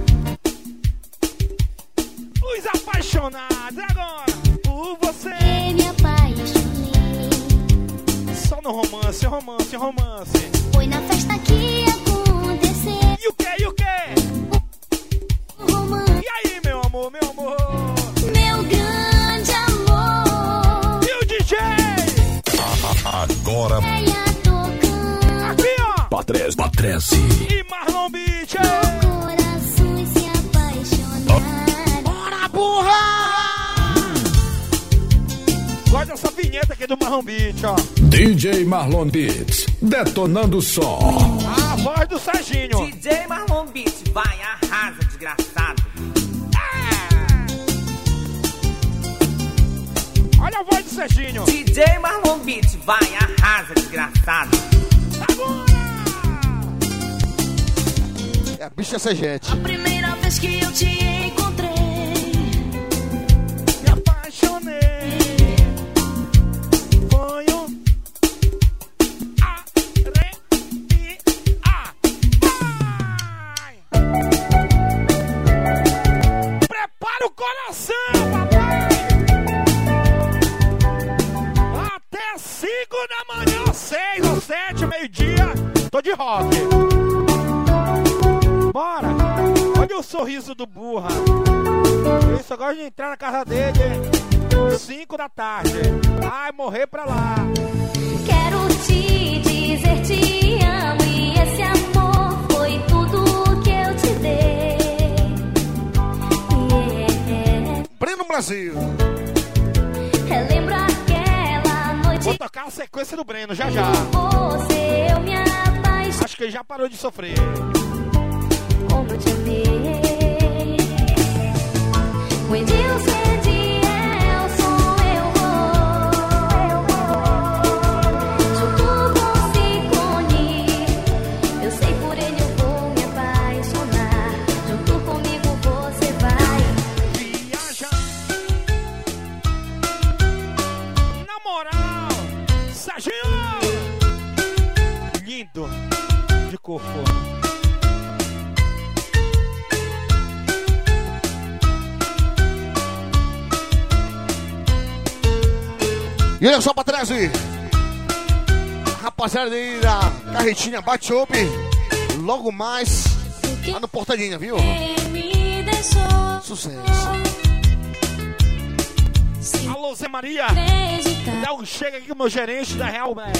Os apaixonados agora por você. Me apaixonei. Só no romance, romance, romance. Foi na festa que aconteceu. E o que, e o que? O romance. E aí, meu amor, meu amor? Meu grande amor. E o D J? agora. Venha tocando. Aqui, ó. Patrese, Patrese. E Marlon Beach. Corações se apaixonaram. Bora, burra! Gosta dessa vinheta aqui do Marlon Beach, ó. D J Marlon Beats, detonando o som. A voz do Serginho. D J Marlon Beat, vai, arrasa, desgraçado. Olha a voz do Serginho. D J Marlon Beat, vai, arrasa, desgraçado. Agora! É a bicha Segete. A primeira vez que eu te encontrei, Me apaixonei. Foi um arrepiar. Vai! Prepara o coração, papai! Até cinco da manhã, ou seis, ou sete, meio-dia, tô de rock. Bora! Olha o sorriso do burra. Eu só gosto de entrar na casa dele cinco da tarde. Ai, morrer pra lá. Quero te dizer te amo e esse amor foi tudo que eu te dei. Yeah. Breno Brasil. Relembro aquela noite. Vou tocar a sequência do Breno, já já. Você eu me apaixonei. Acho que ele já parou de sofrer. Como eu te amei. O Edilson, Edilson, eu vou, eu vou. Junto com Ciclone, eu sei por ele eu vou me apaixonar. Junto comigo você vai viajar. E olha só, Patrese. Rapaziada aí da carretinha Bate Up. Logo mais lá no Portadinha, viu? Sucesso. Alô, Zé Maria. Dá um chega aqui com o meu gerente da Real Mac.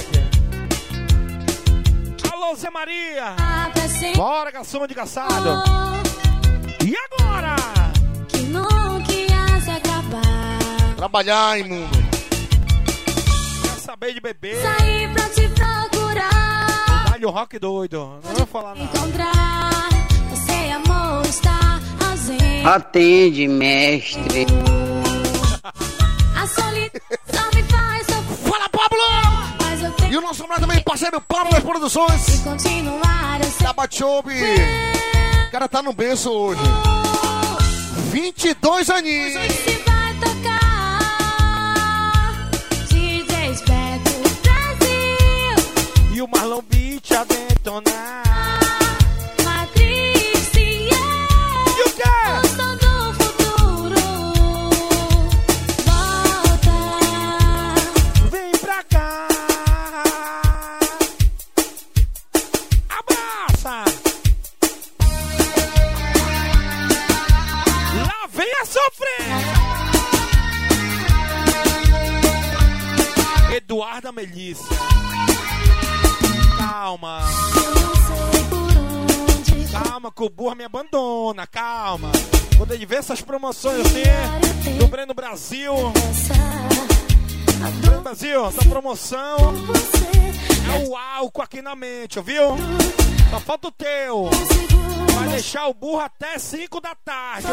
Alô, Zé Maria. Bora, garçom de caçado. E agora? Que não quer se acabar. Trabalhar, imundo. Quer saber de beber? Sair pra te procurar. Dá-lhe o rock doido. Não vou falar nada. Encontrar. Você, amor, está ausente. Atende, mestre. A solidão só me faz sofrer. Fala, Pablo! Mas eu tenho E o nosso lado também, parceiro Pablo das Produções. que continuar. Eu sei Da Bate Up. O cara tá no berço hoje. vinte e dois aninhos. se vai tocar. D J Beto Brasil. E o Marlon Beach a detonar. Matriz e eu. E o quê? O som do futuro. Volta. Vem pra cá. Abraça. Lá vem a sofrer. Eduarda Melissa. Calma. Eu não sei por onde. Calma, que o burro me abandona. Calma. Quando ele vê essas promoções assim, do Breno Brasil. Breno Brasil, essa promoção é o álcool aqui na mente, viu? Só falta o teu. Vai deixar o burro até cinco da tarde.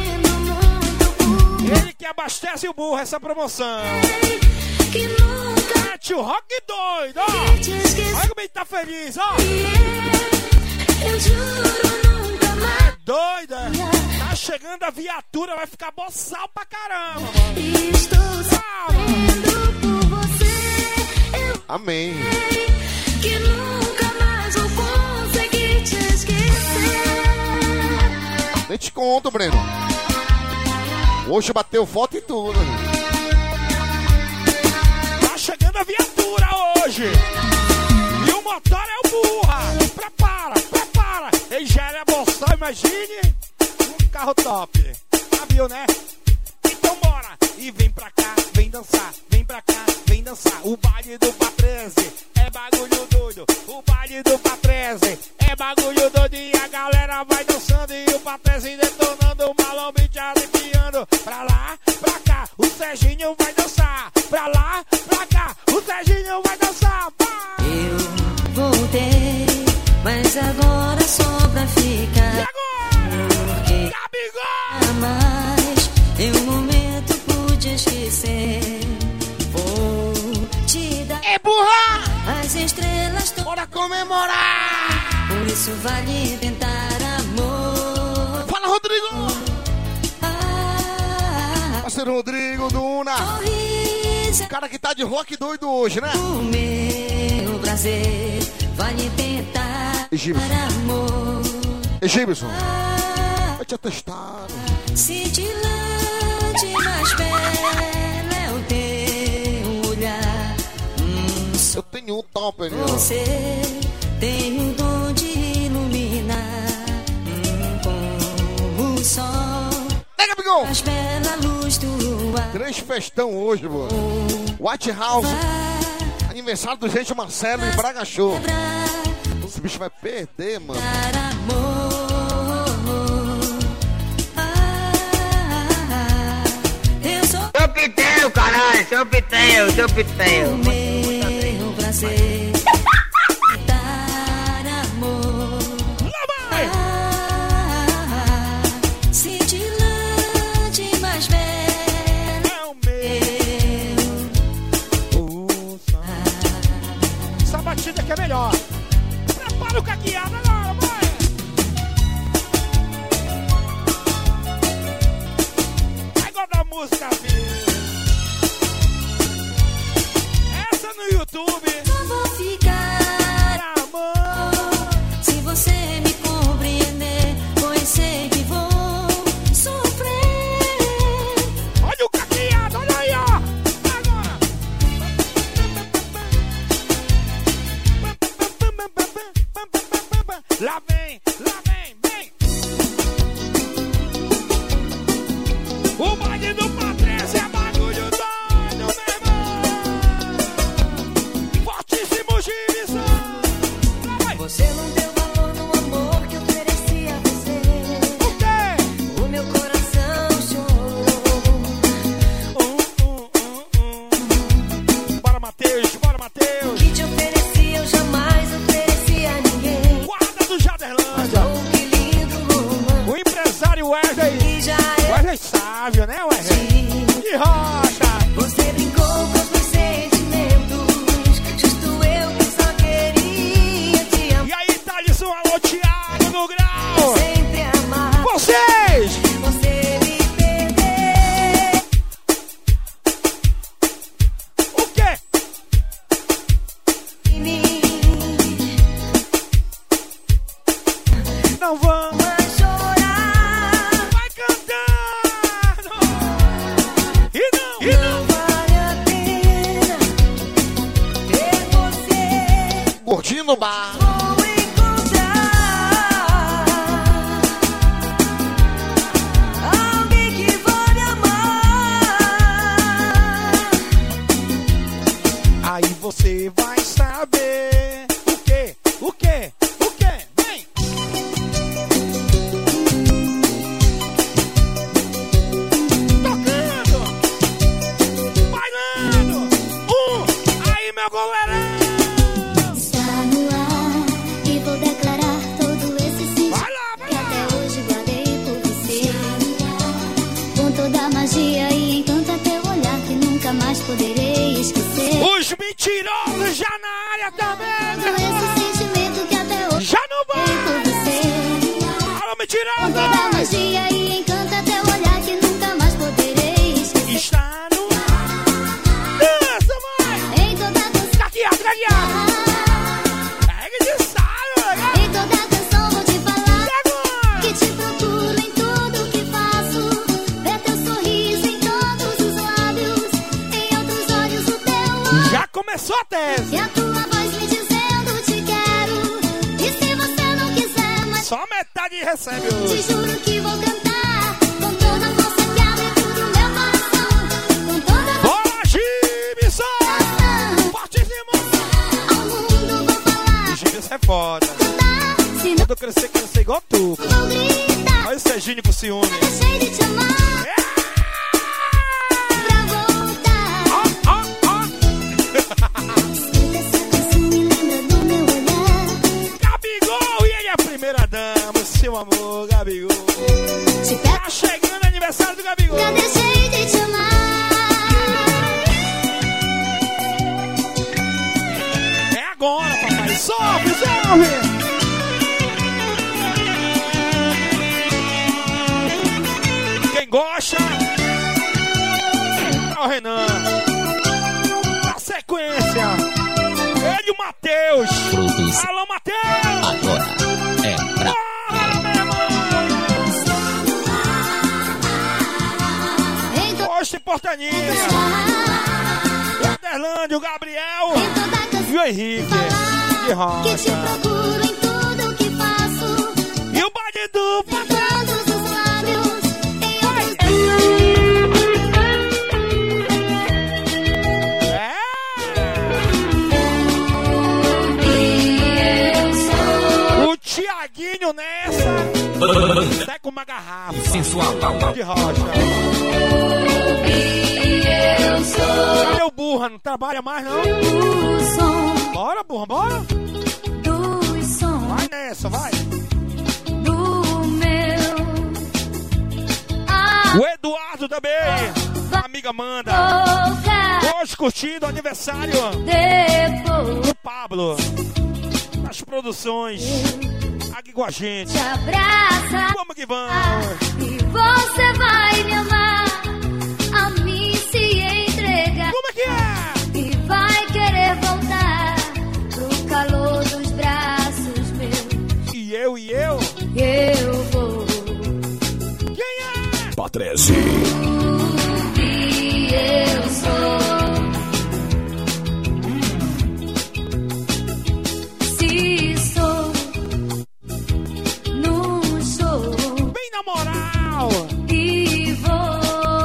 Ele que abastece o burro, essa promoção. Que nunca Mete o rock doido, ó. Olha como ele tá feliz, ó. eu juro nunca mais. Doida. Tá chegando a viatura, vai ficar boçal pra caramba, mano. E estou sofrendo por você. Eu Amém. sei que nunca mais vou conseguir te esquecer. Nem te conto, Breno. Hoje bateu foto e tudo. Tá chegando a viatura hoje. E o motor é o burra. Prepara, prepara. Ele já era boçal, imagine um carro top. Já viu, né? Então bora. E vem pra cá, vem dançar. Vem pra cá, vem dançar. O baile do Patrese é bagulho doido. O baile do Patrese é bagulho doido. E a galera vai dançando. E o Patrese detonando. O Marlon Beach arrepiando. Pra lá, pra cá, o Serginho vai dançar. Pra lá, pra cá, o Serginho vai dançar. Vai! Eu voltei, mas agora só pra ficar. E agora? Porque Gabigol! jamais em um momento pude esquecer. Vou te dar É burra! as estrelas todas. Bora comemorar! Por isso vale tentar amor. Fala, Rodrigo! Ah, Parceiro Rodrigo, Duna. sorriso O cara que tá de rock doido hoje, né? o meu prazer. Vale tentar Egípcio. amor. Egípcio, Ah, vai te atestar. cintilante, mais bela é o teu olhar. Hum, só Eu tenho um top, né? você tem o dom de iluminar. Hum, como o sol, Pega, Bigão! mais bela luz do luar. Grande festão hoje, mano. White House. Aniversário do gente Marcelo em Braga Show. Esse bicho vai perder, mano. Dar amor. Ah, eu sou Seu Pitel, caralho, seu Pitel, seu Pitel. o meu prazer. Dar amor. Lá vai! Ah, cintilante, mais bela É o meu. Essa batida aqui é melhor. Prepara o caqueado agora, vai! Vai guardar a música, filho. Essa no YouTube. eu vou ficar. Amor. Se você me compreender, pois sei que vou sofrer. Olha o caqueado, olha aí, ó. Agora. O baile do Patrese é bagulho doido, meu irmão. Fortíssimo Gibson. Você não deu valor no amor que ofereci a você. O quê? O meu coração chorou. Uh, uh, uh, uh. Bora, Matheus, bora, Matheus. O que te ofereci eu jamais ofereci a ninguém. Guarda do Jaderlândia. Oh, que lindo romance. O empresário Wesley. Que já é Wesley sábio, né, Wesley? De rocha. Você brincou com os meus sentimentos. Justo eu que só queria te amar. E aí, Thalisson, alô, Thiago no grau. Sempre amar. Vocês! Você me perdeu. O quê? Em mim. Não vão Vai chorar. vai cantando. E não, e Não não. vale a pena ter você. Gordinho no bar. Vou encontrar alguém que vai me amar. Aí você vai saber o quê? O quê? O quê? Vem! Tocando! Bailando! Um! Aí, meu goleirão! Está no ar e vou declarar todo esse sentimento Vai lá, vai que lá! até hoje guardei por você. Com toda a magia e encanto até o olhar que nunca mais poderei esquecer. Os mentirosos já na área também! Todo esse sentimento que até hoje Já não guardei por vai! você. Alô, Com toda a mentirosos! magia e encanto até o olhar que nunca mais poderei esquecer. Está no dança, mãe! Em toda canção, Caqueado, caqueado! Pega de saio, legal! em toda canção vou te falar E agora? que te procuro em tudo que faço. Ver teu sorriso em todos os lábios, em outros olhos o teu olhar. Já começou a tese! E a tua voz me dizendo te quero. E se você não quiser, mas Só metade recebe te hoje! juro que vou cantar com toda a força que há dentro do meu coração. Com toda a Bora, Gibson! coração. Fortíssimo! Ao mundo vou falar, Gibson é foda! cantar. Se não Quando eu crescer, quero ser igual tu! vou gritar, Olha o Serginho com ciúme! deixei de te amar. Pra voltar. Ó, ó, ó! Escuta essa canção, me lembra do meu olhar. Gabigol e ele é a primeira dama, seu amor, Gabigol! Te pego, Tá chegando o aniversário do Gabigol! já deixei de te amar. É agora, papai! Sobe, sobe! Quem gosta é o Renan. Na sequência, ele e o Matheus. Produz. Alô, Matheus! Agora é pra Bora, meu irmão! Em toda Posta e Portaninha. O Aderlândia, o Gabriel em toda canção e o Henrique. De que te rocha. procuro em tudo que faço. E o baile do Em todos os lábios, em outros É! O Tiaguinho nessa. Sai com uma garrafa. Sensual. De rocha. Cadê o burra? Não trabalha mais, não? O som Bora, burra, bora. dos sons Vai nessa, vai. do meu O Eduardo também. A amiga Amanda. boca. Hoje curtindo o aniversário Depois do Pablo. Nas produções. Aqui com a gente. te abraça Vamos que vamos. e você vai me amar, a mim se entregar Como é que é? e vai querer voltar pro calor dos braços meus. E eu, e eu? Eu vou Quem é? Patrese. o que eu sou. Se sou no show Bem na moral. e vou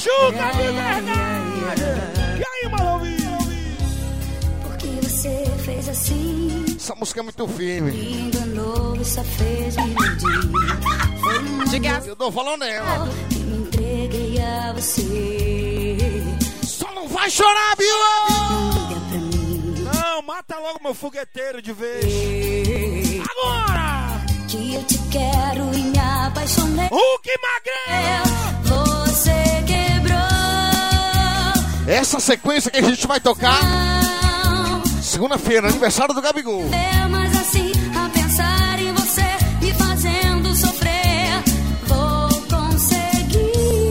Machuca de verdade. E aí, Malovinho? Porque você fez assim. Essa música é muito firme. Me enganou e só fez me iludir. Foi um Diga, eu tô falando nela. E me entreguei a você. Só não vai chorar, viu? Não liga pra mim. Não, mata logo meu fogueteiro de vez. Agora! Que eu te quero e me apaixonei. O que magrelo! Você quebrou. Essa sequência que a gente vai tocar segunda-feira, aniversário do Gabigol. É mais assim, a pensar em você, me fazendo sofrer. Vou conseguir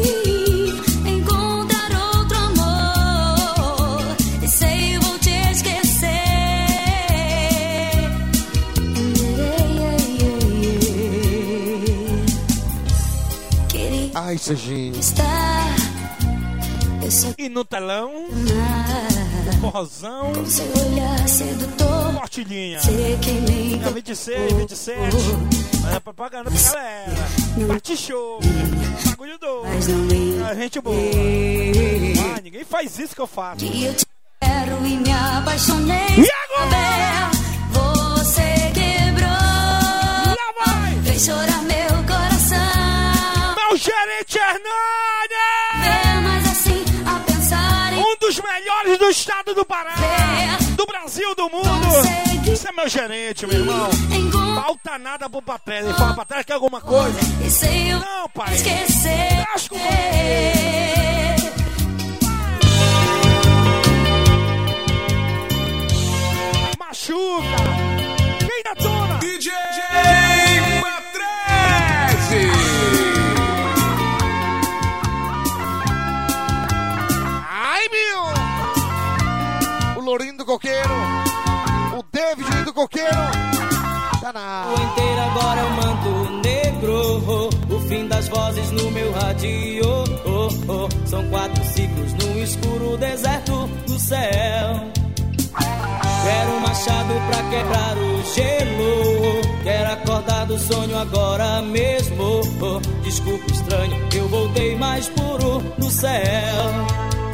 encontrar outro amor. E sei, vou te esquecer. Queria Ai, Serginho. estar. Eu só E no telão, amar. forrozão, Com seu olhar sedutor. fortilhinha. Sei que me Dia vinte e seis, vinte e sete. É propaganda pra galera. Bate show. Bagulho doido. Mas não me A gente boa. Ah, ninguém faz isso que eu faço. que eu te quero e me apaixonei. E agora? Você quebrou. Lá vai! Fez chorar meu coração. Meu gerente Hernani! É mais assim, a pensar em Um dos melhores do estado do Pará. Ver. Do Brasil, do mundo. Consegui. Você é meu gerente, meu irmão. encontrar. Falta nada pro papel. Ele fala pra trás que é alguma coisa. E sei eu Não, pai. esquecer. Acho que- Machuca. Quem detona? D J Patrese. Ai, meu! O Lourinho do Coqueiro. O David do Coqueiro. Tá na... O inteiro agora é o manto negro. O fim das vozes no meu rádio. Oh, oh. São quatro ciclos no escuro deserto do céu. Quero um machado pra quebrar o gelo. Quero acordar do sonho agora mesmo. Oh, desculpa, estranho, eu voltei mais puro no céu.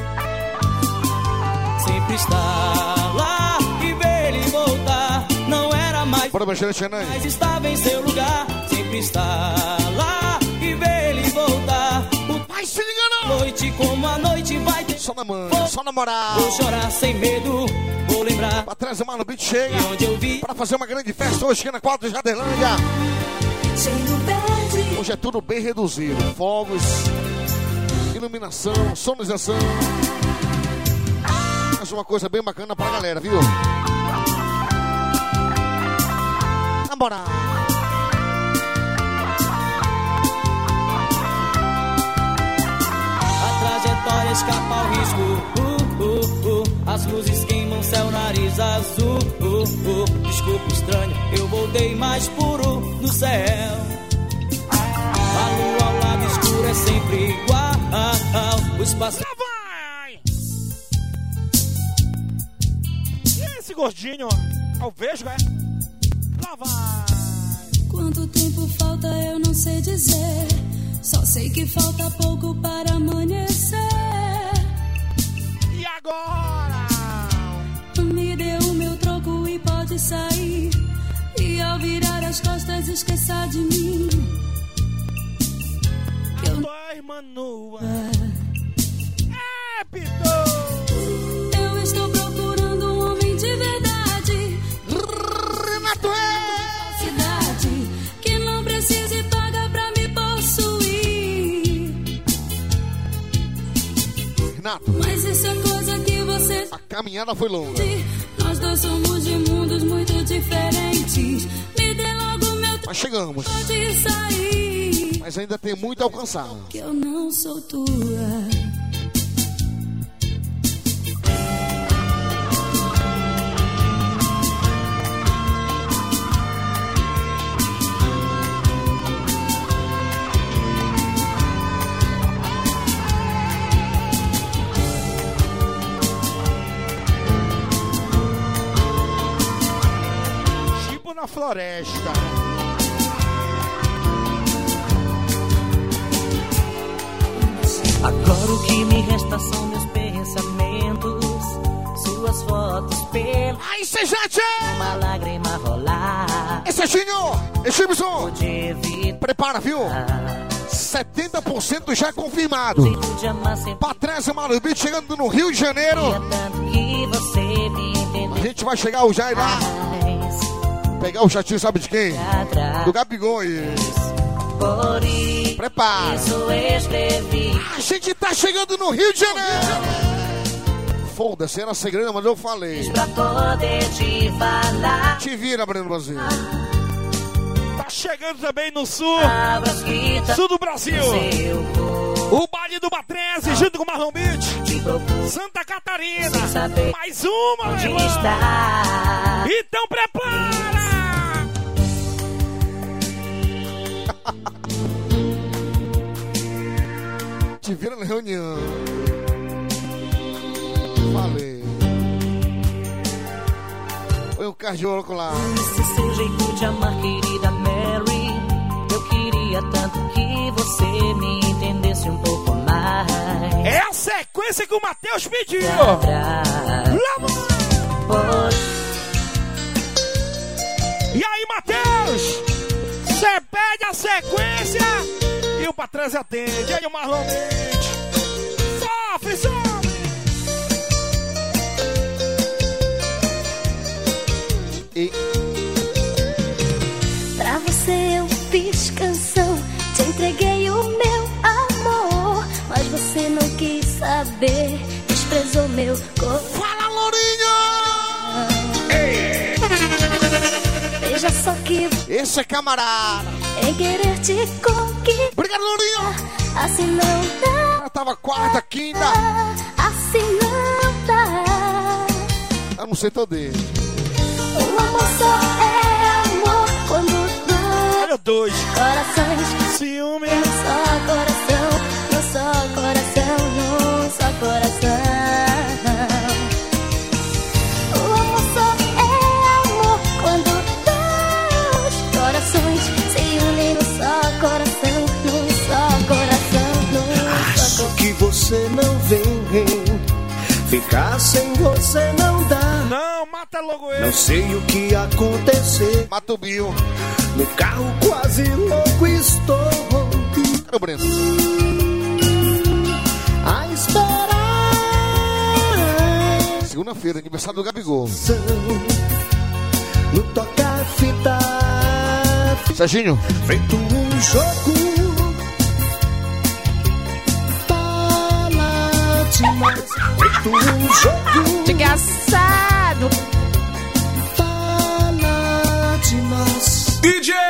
Sempre estar lá e ver ele voltar. Não era mais, Bora, meu gerente Hernani. mas estava em seu lugar. Sempre estar lá e ver ele voltar. O Vai se ligando! noite como a noite vai ter. Só na mãe, só na moral. Vou chorar sem medo, vou lembrar Pra trás, o Mano Beat chega de onde eu vi. pra fazer uma grande festa hoje aqui na quadra de Jaderlândia. Cheio verde. Hoje é tudo bem reduzido. Fogos, iluminação, sonorização. Mas uma coisa bem bacana pra galera, viu? Na moral. A trajetória escapa ao risco. Uh, uh, uh. As luzes queimam céu, nariz azul. Uh, uh. Desculpa, estranho, eu voltei mais puro no céu. A lua ao lado escuro é sempre igual. O espaço. Lá vai! E esse gordinho? Eu vejo, é? Lá vai! Quanto tempo falta eu não sei dizer. Só sei que falta pouco para amanhecer. E agora? Me dê o meu troco e pode sair. E ao virar as costas esqueça de mim. Que eu Tua irmã nua. É, Pitou! Eu estou procurando um homem de verdade. Renato Cidade que não precise pagar pra me possuir. Renato, Mas isso é coisa que você a caminhada foi longa. sabe. Nós dois somos de mundos muito diferentes. Me dê logo meu Mas chegamos. de sair. Mas ainda tem muito a alcançar. Que eu não sou tua. Tipo na floresta. Agora o que me resta são meus pensamentos, suas fotos pelo. Aí, Sejate! Uma lágrima rolar. Esse é Ginho! Exibson! Prepara, viu? setenta por cento já confirmado. Patrícia Malubit chegando no Rio de Janeiro. A gente vai chegar o Jair lá. Pegar o chatinho, sabe de quem? Do Gabigol. Prepara. A gente tá chegando no Rio de Janeiro. Foda-se, era segredo, mas eu falei. Te vira, Breno Brasil. Tá chegando também no sul, sul do Brasil. O baile do Batreze, junto com o Marlon Beach. Santa Catarina. Mais uma, meu irmão. Então prepara. Te vira na reunião. Falei. Põe um cardiólogo lá. Esse seu jeito de amar, querida Mary. Eu queria tanto que você me entendesse um pouco mais. É a sequência que o Matheus pediu. E aí, Matheus? Você pede a sequência e o Patrese atende. E aí, o Marlon Beach. Sofre, sofre. E... Pra você eu fiz canção, te entreguei o meu amor, mas você não quis saber, desprezou meu corpo. Fala, Lourinho! Veja só que esse é camarada em querer te conquistar. Obrigado, Lourinho! Assim não dá. Eu tava quarta, quinta. Assim não dá. Eu não sei todo dele. O amor só é amor quando dois, olha dois corações ciúme. Num só coração, num só coração, num só coração. O amor só é amor quando dois corações se unem num só coração, num só coração, num Acho só coração. que você não vem. Ficar sem você não dá. Não, mata logo ele. Não sei o que aconteceu. Mata o Bill. No carro quase louco estou. Cadê o Breno? A esperar. Segunda-feira, aniversário do Gabigol. No toca-fita. Serginho. Feito um jogo. Feito um jogo desgraçado. Fala de nós. D J